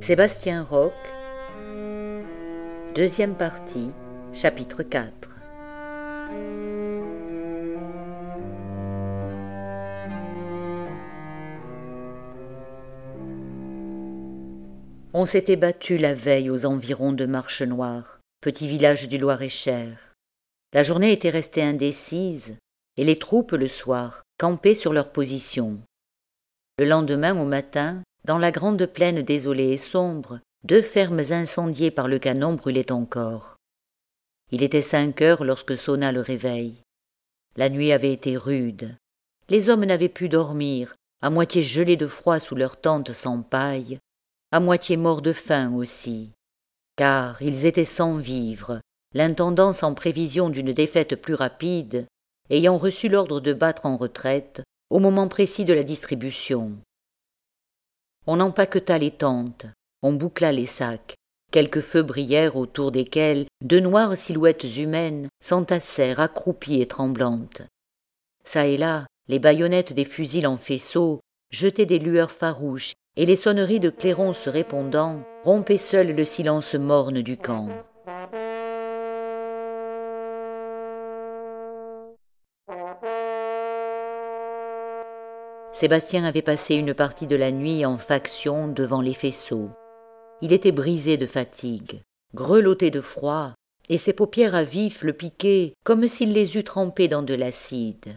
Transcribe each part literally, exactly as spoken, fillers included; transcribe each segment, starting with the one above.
Sébastien Roch, deuxième partie, chapitre quatre. On s'était battu la veille aux environs de Marchenoir, petit village du Loir-et-Cher. La journée était restée indécise, et les troupes, le soir, campaient sur leur position. Le lendemain, au matin, dans la grande plaine désolée et sombre, deux fermes incendiées par le canon brûlaient encore. Il était cinq heures lorsque sonna le réveil. La nuit avait été rude. Les hommes n'avaient pu dormir, à moitié gelés de froid sous leurs tentes sans paille, à moitié morts de faim aussi, car ils étaient sans vivres, l'intendance en prévision d'une défaite plus rapide, ayant reçu l'ordre de battre en retraite au moment précis de la distribution. On empaqueta les tentes, on boucla les sacs, quelques feux brillèrent autour desquels de noires silhouettes humaines s'entassèrent accroupies et tremblantes. Çà et là, les baïonnettes des fusils en faisceaux jetaient des lueurs farouches, et les sonneries de clairons se répondant rompaient seules le silence morne du camp. Sébastien avait passé une partie de la nuit en faction devant les faisceaux. Il était brisé de fatigue, grelotté de froid, et ses paupières à vif le piquaient comme s'il les eût trempées dans de l'acide.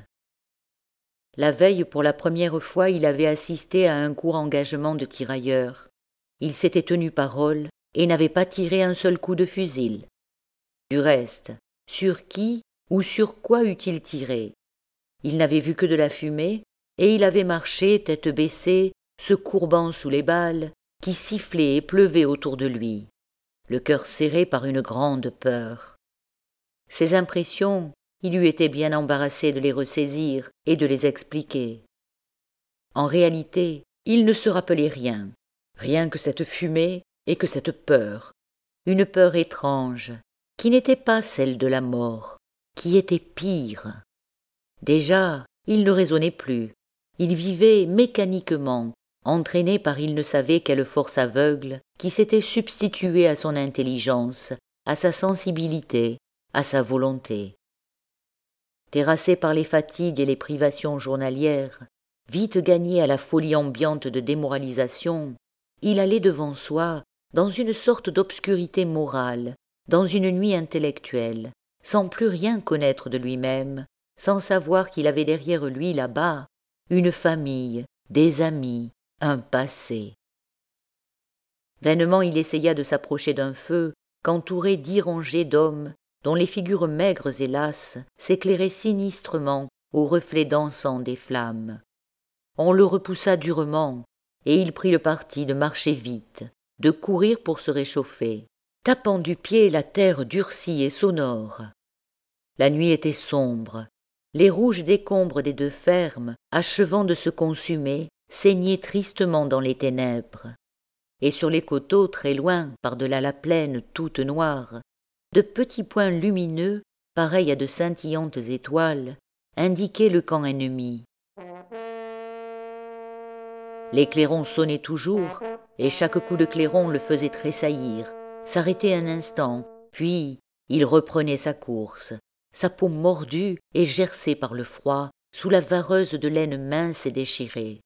La veille, pour la première fois, il avait assisté à un court engagement de tirailleurs. Il s'était tenu parole et n'avait pas tiré un seul coup de fusil. Du reste, sur qui ou sur quoi eût-il tiré? Il n'avait vu que de la fumée, et il avait marché, tête baissée, se courbant sous les balles, qui sifflaient et pleuvaient autour de lui, le cœur serré par une grande peur. Ses impressions, il eût été bien embarrassé de les ressaisir et de les expliquer. En réalité, il ne se rappelait rien, rien que cette fumée et que cette peur, une peur étrange, qui n'était pas celle de la mort, qui était pire. Déjà, il ne raisonnait plus, il vivait mécaniquement, entraîné par il ne savait quelle force aveugle qui s'était substituée à son intelligence, à sa sensibilité, à sa volonté. Terrassé par les fatigues et les privations journalières, vite gagné à la folie ambiante de démoralisation, il allait devant soi dans une sorte d'obscurité morale, dans une nuit intellectuelle, sans plus rien connaître de lui-même, sans savoir qu'il avait derrière lui là-bas une famille, des amis, un passé. Vainement il essaya de s'approcher d'un feu qu'entouraient dix rangées d'hommes dont les figures maigres et lasses s'éclairaient sinistrement au reflet dansant des flammes. On le repoussa durement, et il prit le parti de marcher vite, de courir pour se réchauffer, tapant du pied la terre durcie et sonore. La nuit était sombre, les rouges décombres des deux fermes, achevant de se consumer, saignaient tristement dans les ténèbres. Et sur les coteaux, très loin, par-delà la plaine toute noire, de petits points lumineux, pareils à de scintillantes étoiles, indiquaient le camp ennemi. Les clairons sonnaient toujours, et chaque coup de clairon le faisait tressaillir, s'arrêter un instant, puis il reprenait sa course, sa peau mordue et gercée par le froid, sous la vareuse de laine mince et déchirée.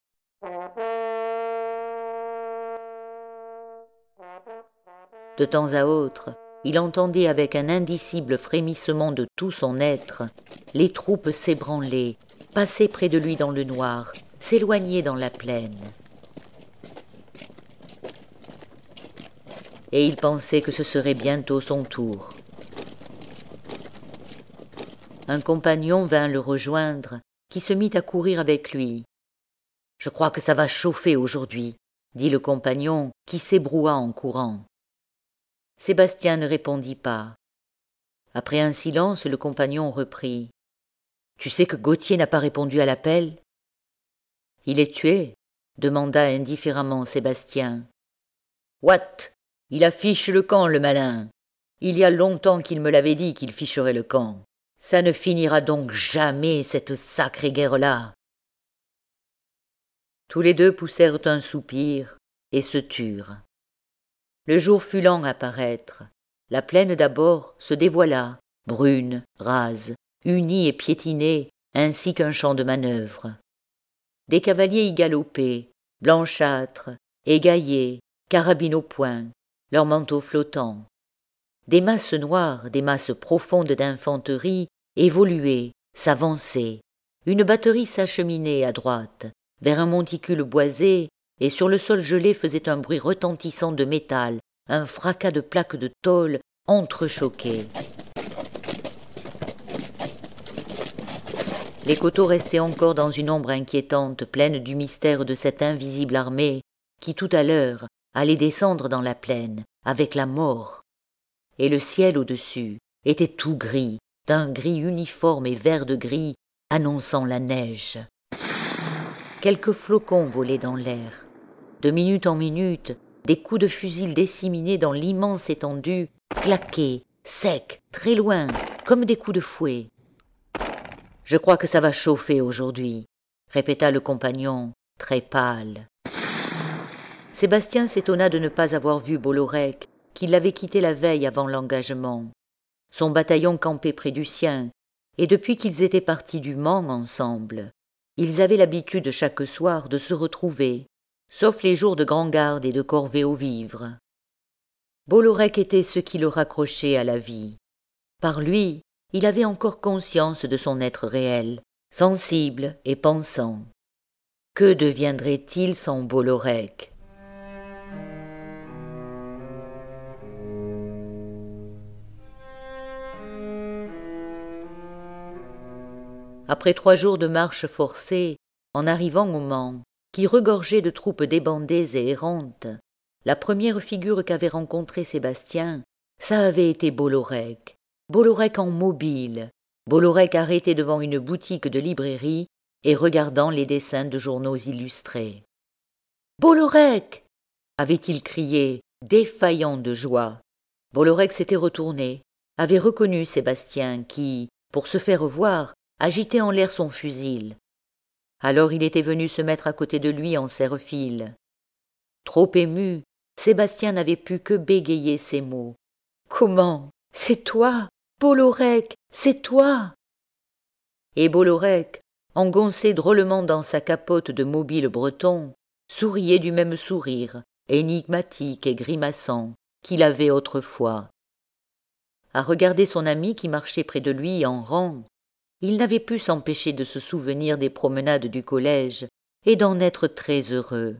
De temps à autre, il entendait avec un indicible frémissement de tout son être les troupes s'ébranler, passer près de lui dans le noir, s'éloigner dans la plaine. Et il pensait que ce serait bientôt son tour. Un compagnon vint le rejoindre, qui se mit à courir avec lui. « Je crois que ça va chauffer aujourd'hui, » dit le compagnon, qui s'ébroua en courant. Sébastien ne répondit pas. Après un silence, le compagnon reprit. « Tu sais que Gauthier n'a pas répondu à l'appel ?»« Il est tué ?» demanda indifféremment Sébastien. « What ? Il affiche le camp, le malin. Il y a longtemps qu'il me l'avait dit qu'il ficherait le camp. Ça ne finira donc jamais, cette sacrée guerre-là. » Tous les deux poussèrent un soupir et se turent. Le jour fut lent à paraître. La plaine d'abord se dévoila, brune, rase, unie et piétinée, ainsi qu'un champ de manœuvre. Des cavaliers y galopaient, blanchâtres, égaillés, carabines au poing, leurs manteaux flottants. Des masses noires, des masses profondes d'infanterie évoluaient, s'avançaient. Une batterie s'acheminait à droite, vers un monticule boisé, et sur le sol gelé faisait un bruit retentissant de métal, un fracas de plaques de tôle entrechoquées. Les coteaux restaient encore dans une ombre inquiétante, pleine du mystère de cette invisible armée qui, tout à l'heure, allait descendre dans la plaine, avec la mort. Et le ciel au-dessus était tout gris, d'un gris uniforme et vert de gris, annonçant la neige. Quelques flocons volaient dans l'air. De minute en minute, des coups de fusil disséminés dans l'immense étendue claquaient, secs, très loin, comme des coups de fouet. « Je crois que ça va chauffer aujourd'hui », répéta le compagnon, très pâle. Sébastien s'étonna de ne pas avoir vu Bollorec, qui l'avait quitté la veille avant l'engagement. Son bataillon campait près du sien, et depuis qu'ils étaient partis du Mans ensemble, ils avaient l'habitude chaque soir de se retrouver, sauf les jours de grand-garde et de corvée aux vivres. Bollorec était ce qui le raccrochait à la vie. Par lui, il avait encore conscience de son être réel, sensible et pensant. Que deviendrait-il sans Bollorec ? Après trois jours de marche forcée, en arrivant au Mans, qui regorgeait de troupes débandées et errantes, la première figure qu'avait rencontrée Sébastien, ça avait été Bollorec. Bollorec en mobile, Bollorec arrêté devant une boutique de librairie et regardant les dessins de journaux illustrés. « Bollorec !» avait-il crié, défaillant de joie. Bollorec s'était retourné, avait reconnu Sébastien qui, pour se faire voir, agitait en l'air son fusil. Alors il était venu se mettre à côté de lui en serre-file. Trop ému, Sébastien n'avait pu que bégayer ces mots. « Comment ? C'est toi, Bollorec, c'est toi !» Et Bollorec, engoncé drôlement dans sa capote de mobile breton, souriait du même sourire, énigmatique et grimaçant, qu'il avait autrefois. À regarder son ami qui marchait près de lui en rang, il n'avait pu s'empêcher de se souvenir des promenades du collège et d'en être très heureux.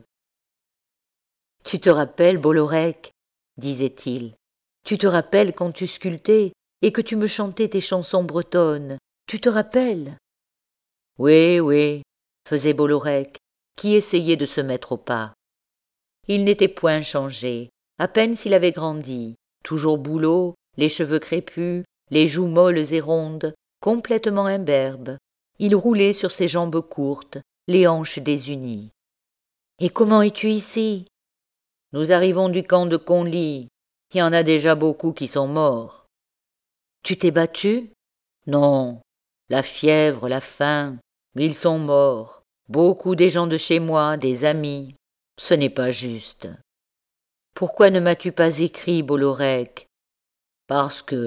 « Tu te rappelles, Bollorec, disait-il, tu te rappelles quand tu sculptais et que tu me chantais tes chansons bretonnes, tu te rappelles ?»« Oui, oui, faisait Bollorec, qui essayait de se mettre au pas. Il n'était point changé, à peine s'il avait grandi, toujours boulot, les cheveux crépus, les joues molles et rondes, complètement imberbe. Il roulait sur ses jambes courtes, les hanches désunies. « Et comment es-tu ici ?»« Nous arrivons du camp de Conly. Il y en a déjà beaucoup qui sont morts. »« Tu t'es battu ?»« Non, la fièvre, la faim, ils sont morts. Beaucoup des gens de chez moi, des amis. Ce n'est pas juste. »« Pourquoi ne m'as-tu pas écrit, Bollorec ?»« Parce que... »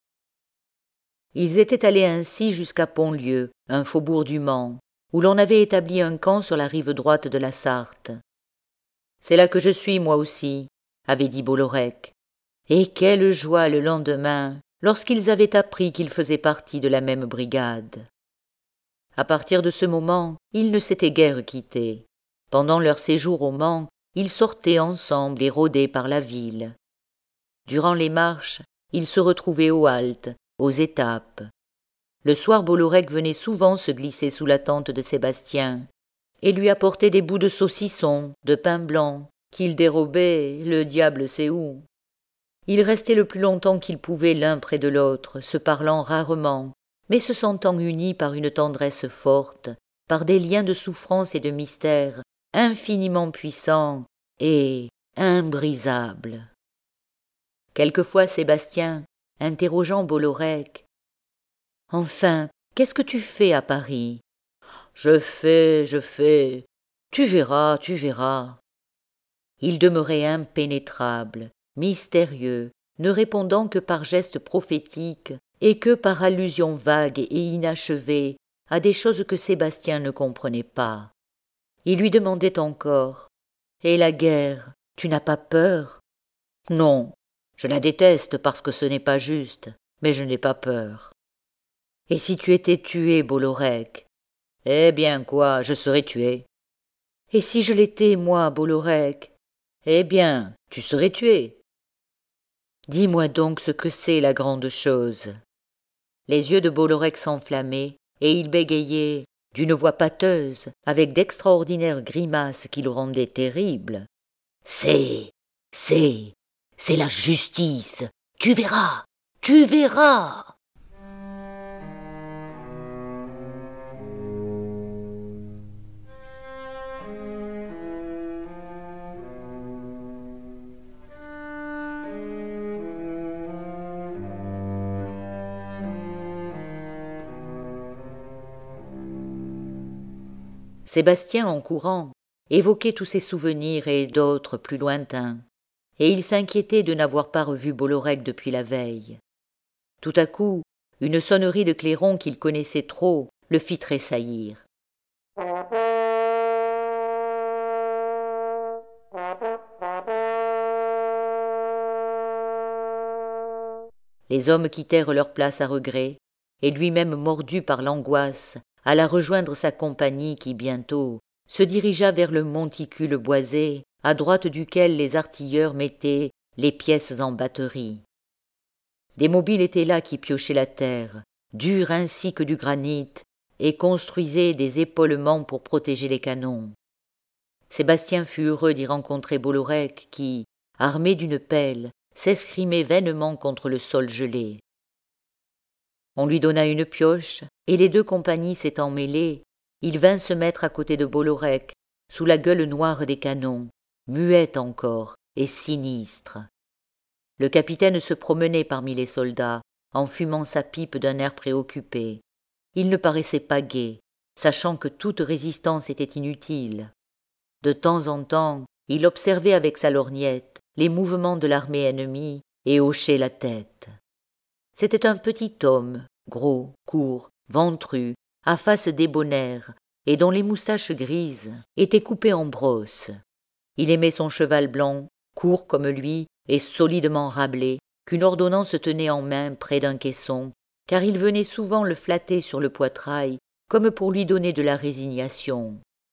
Ils étaient allés ainsi jusqu'à Pontlieu, un faubourg du Mans, où l'on avait établi un camp sur la rive droite de la Sarthe. « C'est là que je suis, moi aussi, » avait dit Bollorec. Et quelle joie le lendemain, lorsqu'ils avaient appris qu'ils faisaient partie de la même brigade. À partir de ce moment, ils ne s'étaient guère quittés. Pendant leur séjour au Mans, ils sortaient ensemble et rôdaient par la ville. Durant les marches, ils se retrouvaient aux haltes, aux étapes. Le soir, Bollorec venait souvent se glisser sous la tente de Sébastien et lui apportait des bouts de saucisson, de pain blanc, qu'il dérobait, le diable sait où. Ils restaient le plus longtemps qu'ils pouvaient l'un près de l'autre, se parlant rarement, mais se sentant unis par une tendresse forte, par des liens de souffrance et de mystère infiniment puissants et imbrisables. Quelquefois Sébastien, interrogeant Bollorec, « Enfin, qu'est-ce que tu fais à Paris ?»« Je fais, je fais. Tu verras, tu verras. » Il demeurait impénétrable, mystérieux, ne répondant que par gestes prophétiques et que par allusions vagues et inachevées à des choses que Sébastien ne comprenait pas. Il lui demandait encore « Et la guerre, tu n'as pas peur ?»« Non, je la déteste parce que ce n'est pas juste, mais je n'ai pas peur. »« Et si tu étais tué, Bolorec ?»« Eh bien quoi, je serais tué. »« Et si je l'étais, moi, Bolorec ?»« Eh bien, tu serais tué. » « Dis-moi donc ce que c'est la grande chose. » Les yeux de Bolorec s'enflammaient, et il bégayait, d'une voix pâteuse, avec d'extraordinaires grimaces qui le rendaient terrible. « C'est, c'est, c'est la justice. Tu verras, tu verras. » Sébastien, en courant, évoquait tous ses souvenirs et d'autres plus lointains, et il s'inquiétait de n'avoir pas revu Bolorec depuis la veille. Tout à coup, une sonnerie de clairon qu'il connaissait trop le fit tressaillir. Les hommes quittèrent leur place à regret, et lui-même mordu par l'angoisse, alla rejoindre sa compagnie qui, bientôt, se dirigea vers le monticule boisé, à droite duquel les artilleurs mettaient les pièces en batterie. Des mobiles étaient là qui piochaient la terre, dure ainsi que du granit, et construisaient des épaulements pour protéger les canons. Sébastien fut heureux d'y rencontrer Bolorec qui, armé d'une pelle, s'escrimait vainement contre le sol gelé. On lui donna une pioche, et les deux compagnies s'étant mêlées, il vint se mettre à côté de Bolorec, sous la gueule noire des canons, muette encore et sinistre. Le capitaine se promenait parmi les soldats, en fumant sa pipe d'un air préoccupé. Il ne paraissait pas gai, sachant que toute résistance était inutile. De temps en temps, il observait avec sa lorgnette les mouvements de l'armée ennemie et hochait la tête. C'était un petit homme, gros, court, ventru, à face débonnaire, et dont les moustaches grises étaient coupées en brosse. Il aimait son cheval blanc, court comme lui et solidement râblé, qu'une ordonnance tenait en main près d'un caisson, car il venait souvent le flatter sur le poitrail, comme pour lui donner de la résignation.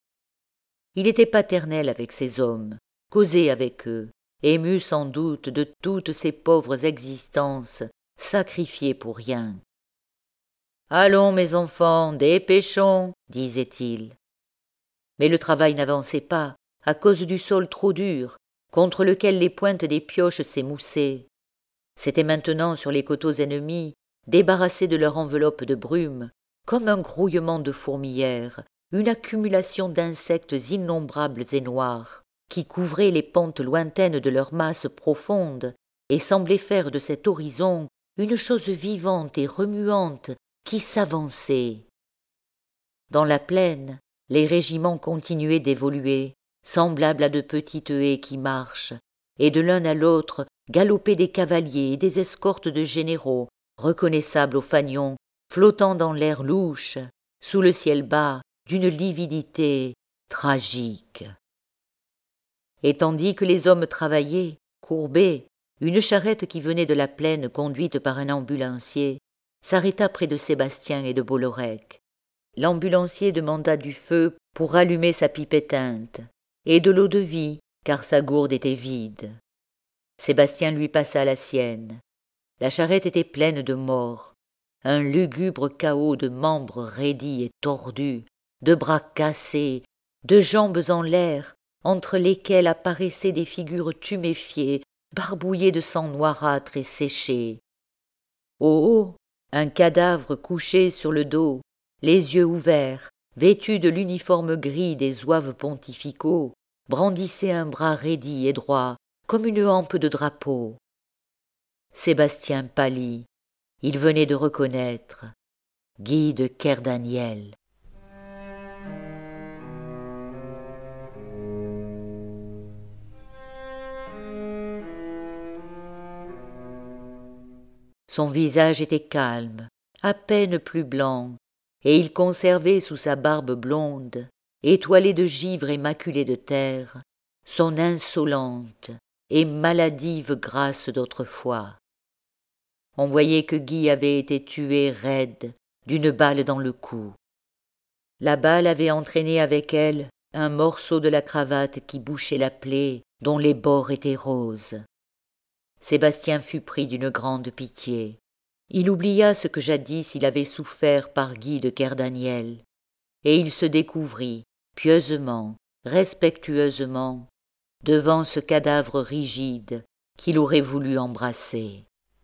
Il était paternel avec ces hommes, causait avec eux, ému sans doute de toutes ces pauvres existences sacrifiées pour rien. « Allons, mes enfants, dépêchons, disait-il. Mais le travail n'avançait pas, à cause du sol trop dur, contre lequel les pointes des pioches s'émoussaient. C'étaient maintenant sur les coteaux ennemis, débarrassés de leur enveloppe de brume, comme un grouillement de fourmilières, une accumulation d'insectes innombrables et noirs, qui couvraient les pentes lointaines de leur masse profonde et semblaient faire de cet horizon une chose vivante et remuante qui s'avançait. Dans la plaine, les régiments continuaient d'évoluer, semblables à de petites haies qui marchent, et de l'un à l'autre galopaient des cavaliers et des escortes de généraux, reconnaissables aux fanions, flottant dans l'air louche, sous le ciel bas, d'une lividité tragique. Et tandis que les hommes travaillaient, courbés, une charrette qui venait de la plaine conduite par un ambulancier s'arrêta près de Sébastien et de Bolorec. L'ambulancier demanda du feu pour rallumer sa pipe éteinte, et de l'eau-de-vie, car sa gourde était vide. Sébastien lui passa la sienne. La charrette était pleine de morts, un lugubre chaos de membres raidis et tordus, de bras cassés, de jambes en l'air, entre lesquelles apparaissaient des figures tuméfiées, barbouillées de sang noirâtre et séché. Au haut, un cadavre couché sur le dos, les yeux ouverts, vêtu de l'uniforme gris des zouaves pontificaux, brandissait un bras raidi et droit, comme une hampe de drapeau. Sébastien pâlit. Il venait de reconnaître Guy de Kerdaniel. Son visage était calme, à peine plus blanc, et il conservait sous sa barbe blonde, étoilée de givre et maculée de terre, son insolente et maladive grâce d'autrefois. On voyait que Guy avait été tué raide d'une balle dans le cou. La balle avait entraîné avec elle un morceau de la cravate qui bouchait la plaie dont les bords étaient roses. Sébastien fut pris d'une grande pitié. Il oublia ce que jadis il avait souffert par Guy de Kerdaniel, et il se découvrit, pieusement, respectueusement, devant ce cadavre rigide qu'il aurait voulu embrasser.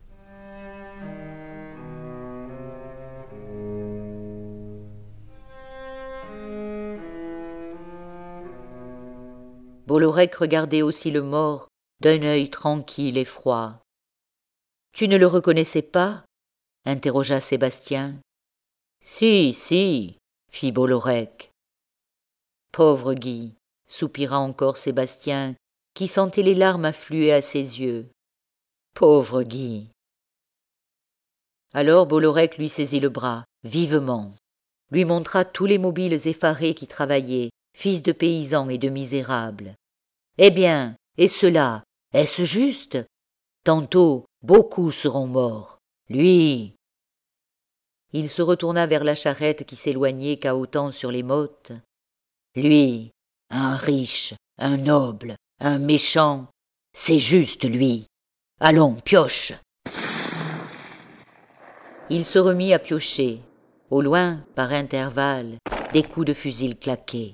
Bollorec regardait aussi le mort d'un œil tranquille et froid. « Tu ne le reconnaissais pas ?» interrogea Sébastien. « Si, si, » fit Bollorec. « Pauvre Guy !» soupira encore Sébastien, qui sentait les larmes affluer à ses yeux. « Pauvre Guy !» Alors Bollorec lui saisit le bras, vivement, lui montra tous les mobiles effarés qui travaillaient, fils de paysans et de misérables. « Eh bien, et cela, est-ce juste ? Tantôt, beaucoup seront morts. Lui !» Il se retourna vers la charrette qui s'éloignait cahotant sur les mottes. « Lui, un riche, un noble, un méchant, c'est juste lui. Allons, pioche !» Il se remit à piocher. Au loin, par intervalles, des coups de fusil claquaient.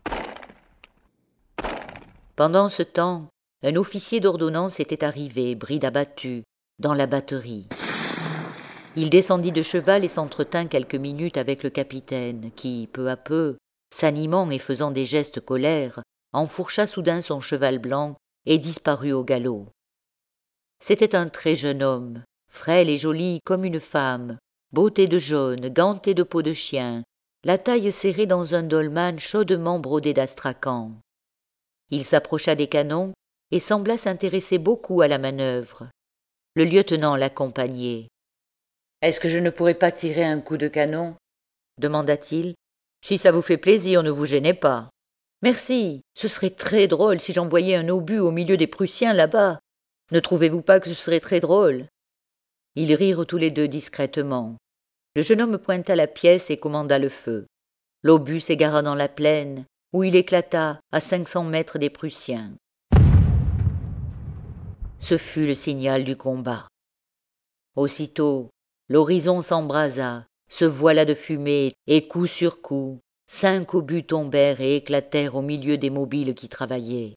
Pendant ce temps, un officier d'ordonnance était arrivé, bride abattue, dans la batterie. Il descendit de cheval et s'entretint quelques minutes avec le capitaine, qui, peu à peu, s'animant et faisant des gestes colères, enfourcha soudain son cheval blanc et disparut au galop. C'était un très jeune homme, frêle et joli comme une femme, botté de jaune, ganté de peau de chien, la taille serrée dans un dolman chaudement brodé d'astrakan. Il s'approcha des canons et sembla s'intéresser beaucoup à la manœuvre. Le lieutenant l'accompagnait. « Est-ce que je ne pourrais pas tirer un coup de canon ?» demanda-t-il. « Si ça vous fait plaisir, ne vous gênez pas. »« Merci, ce serait très drôle si j'envoyais un obus au milieu des Prussiens là-bas. Ne trouvez-vous pas que ce serait très drôle ?» Ils rirent tous les deux discrètement. Le jeune homme pointa la pièce et commanda le feu. L'obus s'égara dans la plaine, où il éclata à cinq cents mètres des Prussiens. Ce fut le signal du combat. Aussitôt, l'horizon s'embrasa, se voila de fumée, et coup sur coup, cinq obus tombèrent et éclatèrent au milieu des mobiles qui travaillaient.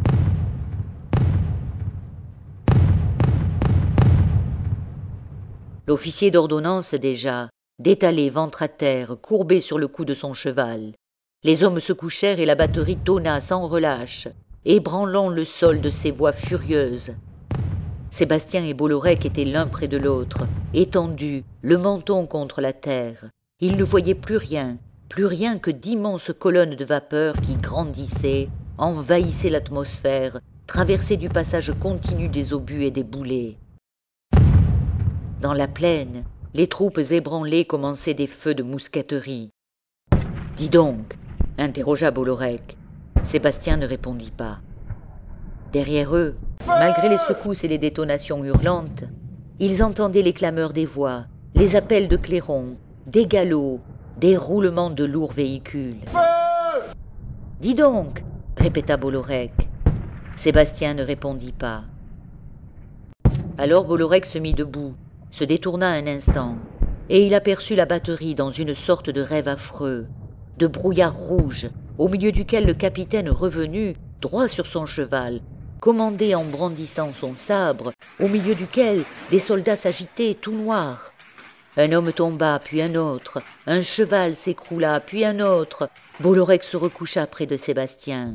L'officier d'ordonnance déjà, détalé ventre à terre, courbé sur le cou de son cheval. Les hommes se couchèrent et la batterie tonna sans relâche, ébranlant le sol de ses voix furieuses. Sébastien et Bollorec étaient l'un près de l'autre, étendus, le menton contre la terre. Ils ne voyaient plus rien, plus rien que d'immenses colonnes de vapeur qui grandissaient, envahissaient l'atmosphère, traversaient du passage continu des obus et des boulets. Dans la plaine, les troupes ébranlées commençaient des feux de mousqueterie. « Dis donc !» interrogea Bollorec. Sébastien ne répondit pas. Derrière eux, malgré les secousses et les détonations hurlantes, ils entendaient les clameurs des voix, les appels de clairons, des galops, des roulements de lourds véhicules. « Dis donc !» répéta Bollorec. Sébastien ne répondit pas. Alors Bollorec se mit debout, se détourna un instant, et il aperçut la batterie dans une sorte de rêve affreux, de brouillard rouge, au milieu duquel le capitaine revenu, droit sur son cheval, commandait en brandissant son sabre, au milieu duquel des soldats s'agitaient tout noirs. Un homme tomba, puis un autre, un cheval s'écroula, puis un autre. Bollorec se recoucha près de Sébastien.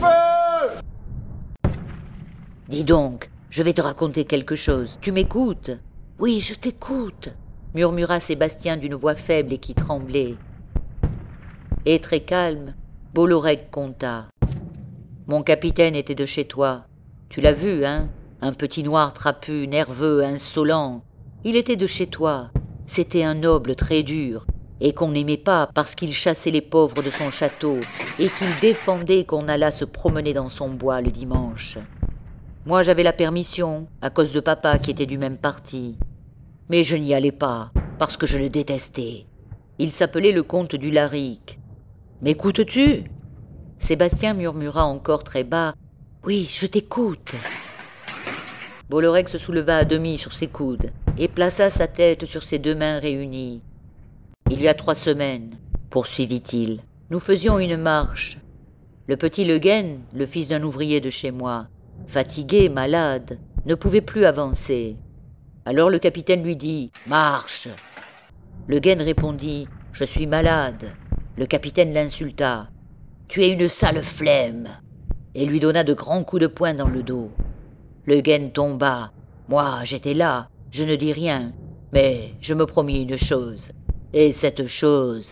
« Dis donc, je vais te raconter quelque chose, tu m'écoutes ?»« Oui, je t'écoute » murmura Sébastien d'une voix faible et qui tremblait. Et très calme, Bollorec conta. « Mon capitaine était de chez toi. Tu l'as vu, hein? Un petit noir trapu, nerveux, insolent. Il était de chez toi. C'était un noble très dur, et qu'on n'aimait pas parce qu'il chassait les pauvres de son château et qu'il défendait qu'on allât se promener dans son bois le dimanche. Moi, j'avais la permission, à cause de papa qui était du même parti. Mais je n'y allais pas, parce que je le détestais. Il s'appelait le comte du Laric. « M'écoutes-tu » Sébastien murmura encore très bas. « Oui, je t'écoute. » Bollorec se souleva à demi sur ses coudes et plaça sa tête sur ses deux mains réunies. « Il y a trois semaines, poursuivit-il, nous faisions une marche. Le petit Le Guen, le fils d'un ouvrier de chez moi, fatigué, malade, ne pouvait plus avancer. Alors le capitaine lui dit « Marche !» Le Guen répondit « Je suis malade !» Le capitaine l'insulta « Tu es une sale flemme !» et lui donna de grands coups de poing dans le dos. Le Guen tomba. Moi, j'étais là, je ne dis rien, mais je me promis une chose. Et cette chose...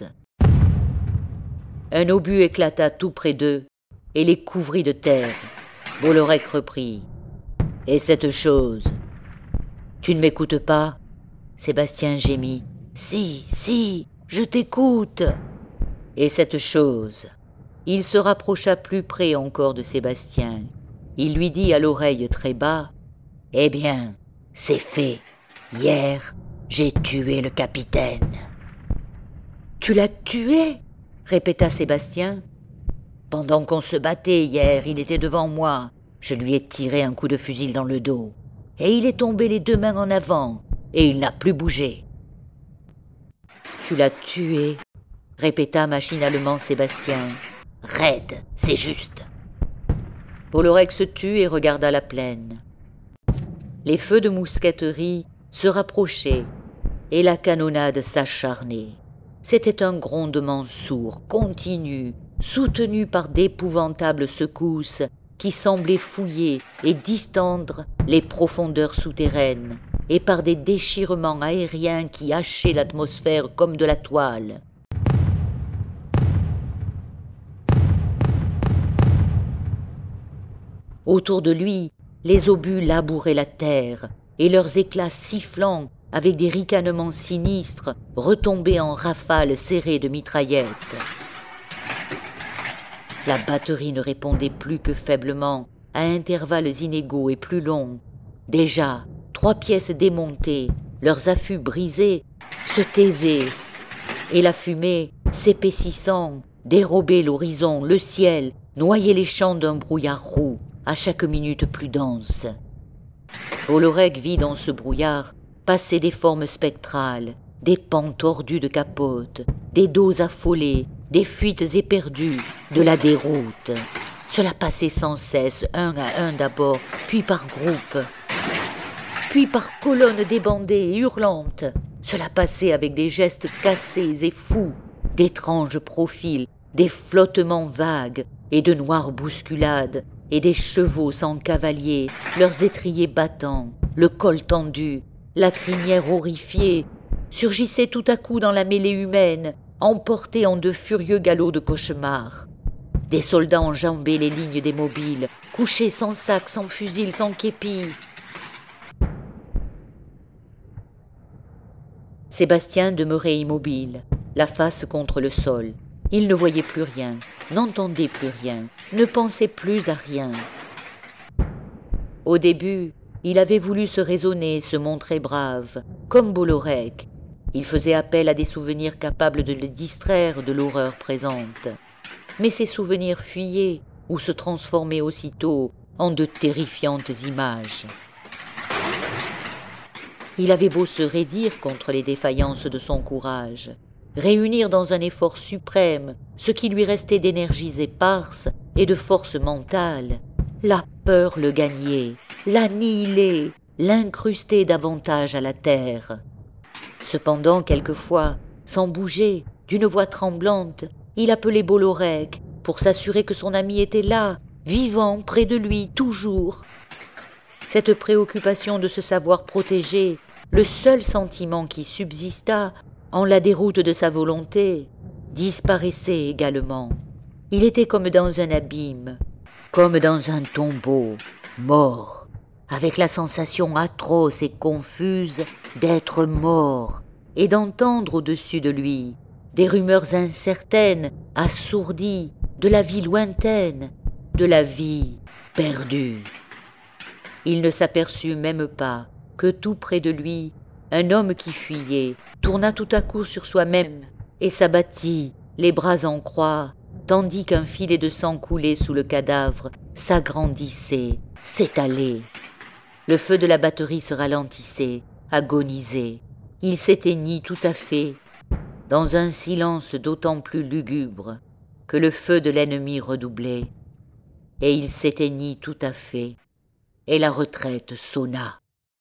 Un obus éclata tout près d'eux et les couvrit de terre. Bollorec reprit. « Et cette chose... Tu ne m'écoutes pas ?» Sébastien gémit. « Si, si, je t'écoute !» Et cette chose... Il se rapprocha plus près encore de Sébastien. Il lui dit à l'oreille très bas, « Eh bien, c'est fait. Hier, j'ai tué le capitaine. »« Tu l'as tué ?» répéta Sébastien. « Pendant qu'on se battait hier, il était devant moi. Je lui ai tiré un coup de fusil dans le dos. Et il est tombé les deux mains en avant, et il n'a plus bougé. »« Tu l'as tué ?» répéta machinalement Sébastien. « Raide, c'est juste. » Bollorec se tut et regarda la plaine. Les feux de mousqueterie se rapprochaient et la canonnade s'acharnait. C'était un grondement sourd, continu, soutenu par d'épouvantables secousses qui semblaient fouiller et distendre les profondeurs souterraines, et par des déchirements aériens qui hachaient l'atmosphère comme de la toile. Autour de lui, les obus labouraient la terre, et leurs éclats sifflants, avec des ricanements sinistres, retombaient en rafales serrées de mitraillettes. La batterie ne répondait plus que faiblement, à intervalles inégaux et plus longs. Déjà, trois pièces démontées, leurs affûts brisés, se taisaient, et la fumée, s'épaississant, dérobait l'horizon, le ciel, noyait les champs d'un brouillard roux, à chaque minute plus dense. Bollorec vit dans ce brouillard passer des formes spectrales, des pans tordus de capote, des dos affolés, des fuites éperdues, de la déroute. Cela passait sans cesse, un à un d'abord, puis par groupe, puis par colonnes débandées et hurlantes. Cela passait avec des gestes cassés et fous, d'étranges profils, des flottements vagues et de noires bousculades, et des chevaux sans cavalier, leurs étriers battants, le col tendu, la crinière horrifiée, surgissaient tout à coup dans la mêlée humaine, emportés en de furieux galops de cauchemar. Des soldats enjambaient les lignes des mobiles, couchés sans sac, sans fusil, sans képi. Sébastien demeurait immobile, la face contre le sol. Il ne voyait plus rien, n'entendait plus rien, ne pensait plus à rien. Au début, il avait voulu se raisonner, se montrer brave, comme Bollorec. Il faisait appel à des souvenirs capables de le distraire de l'horreur présente. Mais ces souvenirs fuyaient ou se transformaient aussitôt en de terrifiantes images. Il avait beau se raidir contre les défaillances de son courage, réunir dans un effort suprême ce qui lui restait d'énergies éparses et de force mentale, la peur le gagnait, l'annihilait, l'incrustait davantage à la terre. Cependant, quelquefois, sans bouger, d'une voix tremblante, il appelait Bollorec pour s'assurer que son ami était là, vivant près de lui, toujours. Cette préoccupation de se savoir protégé, le seul sentiment qui subsista, en la déroute de sa volonté, disparaissait également. Il était comme dans un abîme, comme dans un tombeau, mort, avec la sensation atroce et confuse d'être mort et d'entendre au-dessus de lui des rumeurs incertaines, assourdies, de la vie lointaine, de la vie perdue. Il ne s'aperçut même pas que tout près de lui, un homme qui fuyait tourna tout à coup sur soi-même et s'abattit, les bras en croix, tandis qu'un filet de sang coulé sous le cadavre s'agrandissait, s'étalait. Le feu de la batterie se ralentissait, agonisait. Il s'éteignit tout à fait, dans un silence d'autant plus lugubre que le feu de l'ennemi redoublait. Et il s'éteignit tout à fait, et la retraite sonna.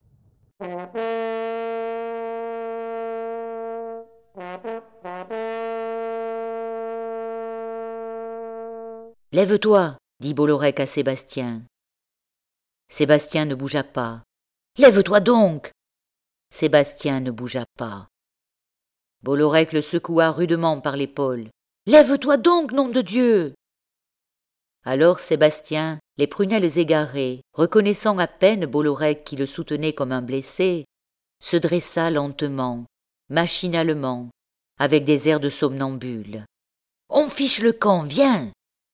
« Lève-toi » dit Bollorec à Sébastien. Sébastien ne bougea pas. « Lève-toi donc » Sébastien ne bougea pas. Bollorec le secoua rudement par l'épaule. « Lève-toi donc, nom de Dieu » Alors Sébastien, les prunelles égarées, reconnaissant à peine Bollorec qui le soutenait comme un blessé, se dressa lentement, machinalement, avec des airs de somnambule. « On fiche le camp, viens !»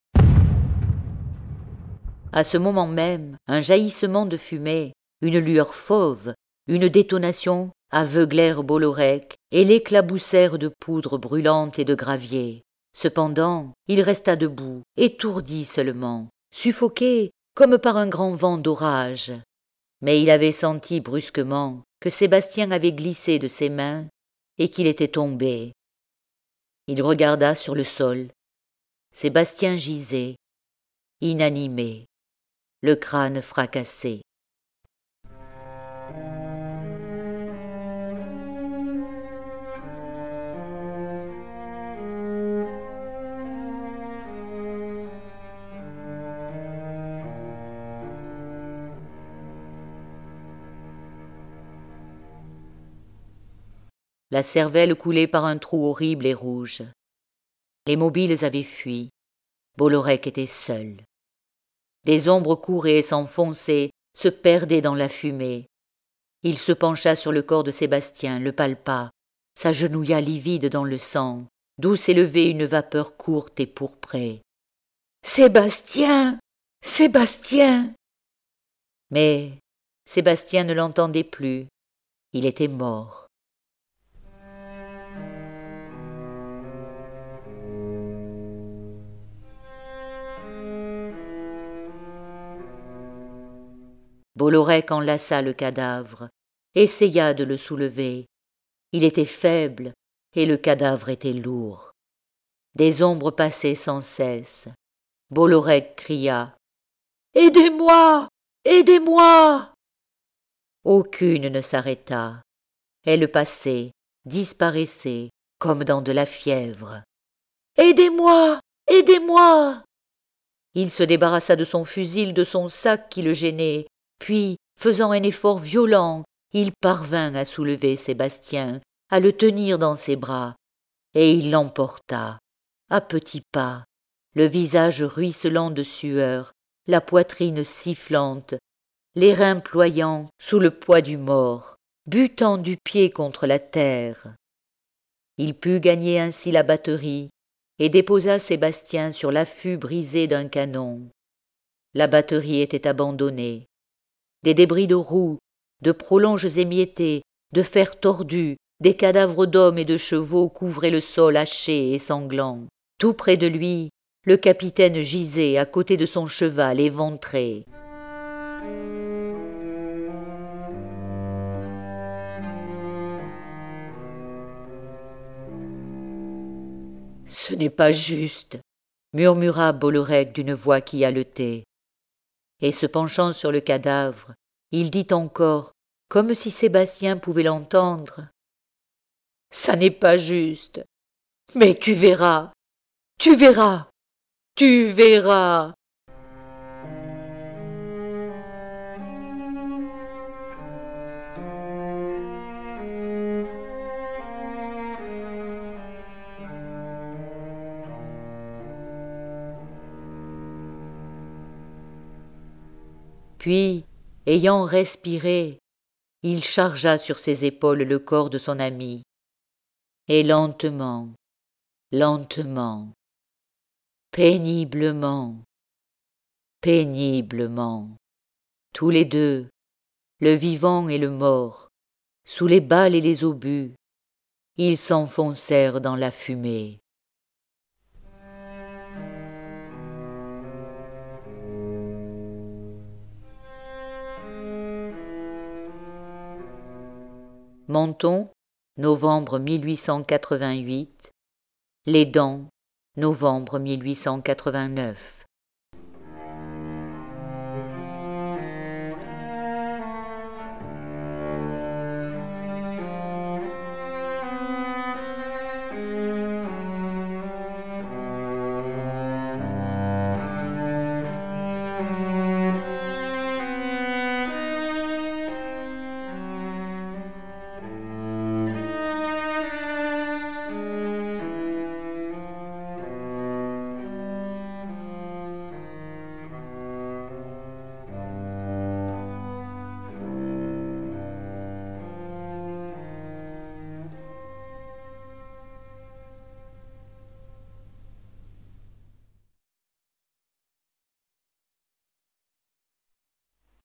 À ce moment même, un jaillissement de fumée, une lueur fauve, une détonation aveuglèrent Bollorec et l'éclaboussèrent de poudre brûlante et de gravier. Cependant, il resta debout, étourdi seulement, suffoqué comme par un grand vent d'orage. Mais il avait senti brusquement que Sébastien avait glissé de ses mains et qu'il était tombé. Il regarda sur le sol. Sébastien gisait, inanimé, le crâne fracassé. La cervelle coulait par un trou horrible et rouge. Les mobiles avaient fui. Bollorec était seul. Des ombres couraient, s'enfonçaient, se perdaient dans la fumée. Il se pencha sur le corps de Sébastien, le palpa, s'agenouilla livide dans le sang, d'où s'élevait une vapeur courte et pourprée. « Sébastien ! Sébastien !» Mais Sébastien ne l'entendait plus. Il était mort. Bollorec enlaça le cadavre, essaya de le soulever. Il était faible et le cadavre était lourd. Des ombres passaient sans cesse. Bollorec cria « Aidez-moi ! Aidez-moi » Aucune ne s'arrêta. Elles passaient, disparaissaient, comme dans de la fièvre. « Aidez-moi ! Aidez-moi » Il se débarrassa de son fusil, de son sac qui le gênait. Puis, faisant un effort violent, il parvint à soulever Sébastien, à le tenir dans ses bras, et il l'emporta, à petits pas, le visage ruisselant de sueur, la poitrine sifflante, les reins ployants sous le poids du mort, butant du pied contre la terre. Il put gagner ainsi la batterie et déposa Sébastien sur l'affût brisé d'un canon. La batterie était abandonnée. Des débris de roues, de prolonges émiettées, de fers tordus, des cadavres d'hommes et de chevaux couvraient le sol haché et sanglant. Tout près de lui, le capitaine gisait à côté de son cheval éventré. « Ce n'est pas juste » murmura Bollorec d'une voix qui haletait. Et se penchant sur le cadavre, il dit encore, comme si Sébastien pouvait l'entendre. « Ça n'est pas juste, mais tu verras, tu verras, tu verras. » Puis, Ayant respiré, il chargea sur ses épaules le corps de son ami, et lentement, lentement, péniblement, péniblement, tous les deux, le vivant et le mort, sous les balles et les obus, ils s'enfoncèrent dans la fumée. Menton, novembre mille huit cent quatre-vingt-huit. Les Dents, novembre mille huit cent quatre-vingt-neuf.